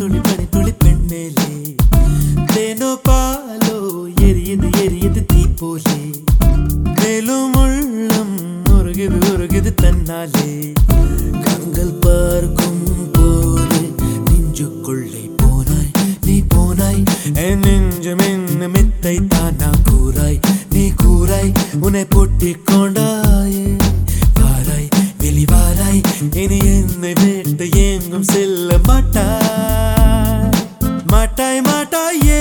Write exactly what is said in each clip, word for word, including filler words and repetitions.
பனித்துளி பனித்துளி பெண்மேலே தேனோ பாலோ எரியுது எரியுது தீ போலே மேலும் உள்ளம் உருகுது உருகுது தன்னாலே கண்கள் பார்க்கும் போது நெஞ்சுக்குள்ளே போனாய் நீ போனாய் என் நெஞ்சம் என்ன மெத்தை தானா கூறாய் நீ கூறாய் உன்னை பொட்டிக் கொண்டாயே வாராய் வெளிவாராய் இனி என்னை விட்டு எங்கும் செல்ல மாட்டாய் மாட்டாய் மாட்டாயே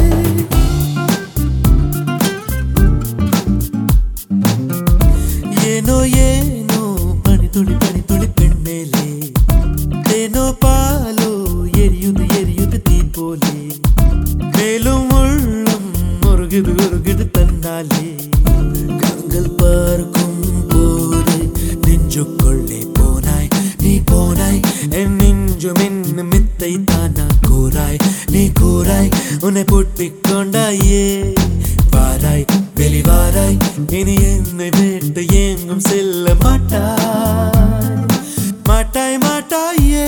ஏனோ ஏனோ பனித்துளி பனித்துளி பெண்மேலே தேனோ பாலோ எரியுது எரியுது தீ போலே மேலும் உள்ளம் உருகுது உருகுது தன்னாலே கண்கள் பார்க்கும் போது நெஞ்சுக்குள்ளே போனாய் நீ போனாய் என் நெஞ்சும் என்ன மெத்தை தானா கூறாய் நீ கூறாய் உன்னை பொட்டிக் கொண்டாயே வாராய் வெளிவாராய் இனி என்னை விட்டு எங்கும் செல்ல மாட்டாய் மாட்டாய் மாட்டாயே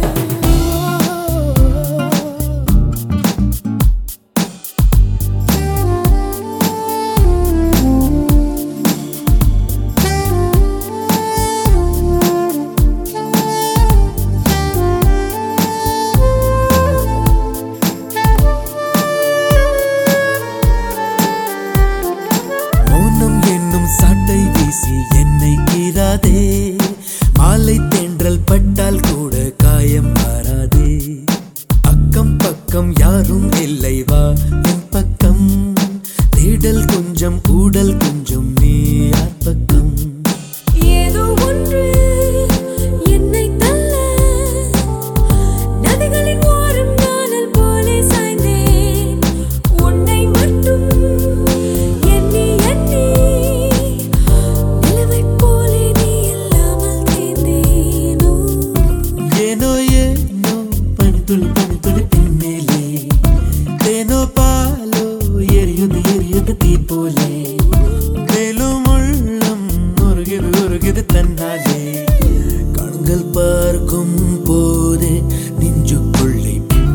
சாட்டை வீசி என்னை கீறாதே மாலை தென்றல் பட்டால் கூட காயம் மாறாதே அக்கம் பக்கம் யாரும் இல்லை வா என் பக்கம் தேடல் கொஞ்சம் ஊடல் கொஞ்சம் நீ யார் பக்கம் ஏதோ ஒன்று என்னை தள்ள நதிகளின் ஓரம் நானல் போலே சாய்ந்தேன் உன்னை மட்டும் எண்ணி எண்ணி பனித்துளி பனித்துளி பெண்மேலே தேனோ பாலோ எரியுது எரியுது தீ போலே மேலும் உள்ளம் உருகுது உருகுது தன்னாலே கண்கள் பார்க்கும் போதே நெஞ்சுக்குள்ளே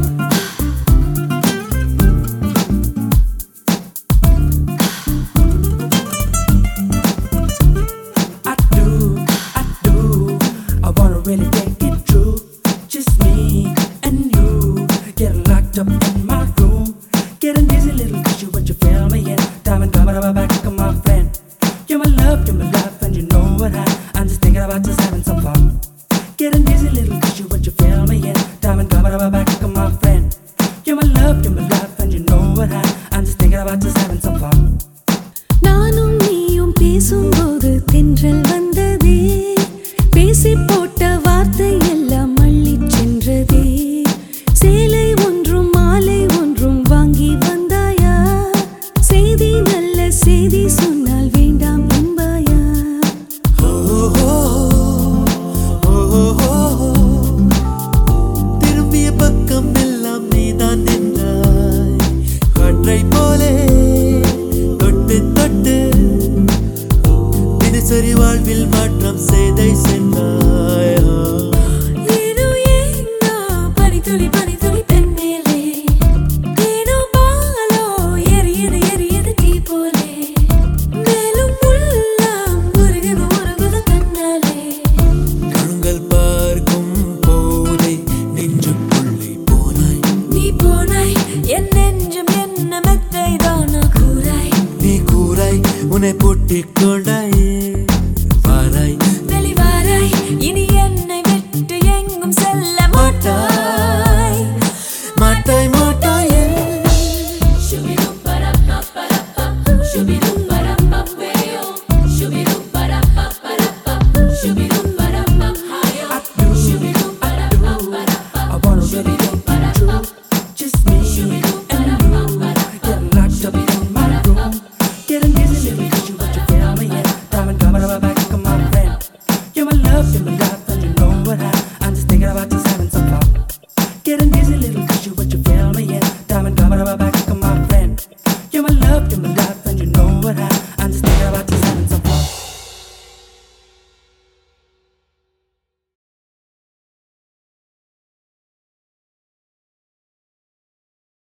I do, I do, I wanna really take it true. Just me and you, getting locked up in my room, getting dizzy, little issue, but you feel me in. Diamond coming up my back, come my friend. You're my love, you're my life, and you know what I. I'm just thinking about just having some fun. Getting dizzy, little issue, but you feel me in. Diamond coming up my back, come my friend. You're my love, you're my life, and you know what I. I'm just thinking about just having some fun. நானும் நீயும் பேசும்போது தென்றல் வந்ததே பேசி போட்ட வார்த்தை எல்லாம் மள்ளி சென்றதே சேலை ஒன்றும் மாலை ஒன்றும் வாங்கி வந்தாயா செய்தி நல்ல செய்தி சொன்னால் வேண்டாம் என்பாயா திரும்பிய பக்கம் எல்லாம் நீதான் நின்றாய் காற்றை போலே தொட்டு தொட்டு தினசரி வாழ்வில் மாற்றம் செய்தை சென்றாய் ஏனோ ஏனோ பனித்துளி பனித்துளி பெண்மேலே தேனோ பாலோ எரியுது எரியுது தீ போலே மேலும் உள்ளம் உருகுது உருகுது தன்னாலே கண்கள் பார்க்கும் போதே நெஞ்சுக்குள்ளே போனாய் நீ போனாய் என் நெஞ்சம் என்ன மெத்தை தானா கூறாய் நீ கூறாய் உன்னை பொட்டிக் கொண்டாயே வாராய் வெளிவாராய் இனி என்னை விட்டு எங்கும் செல்ல மாட்டாய்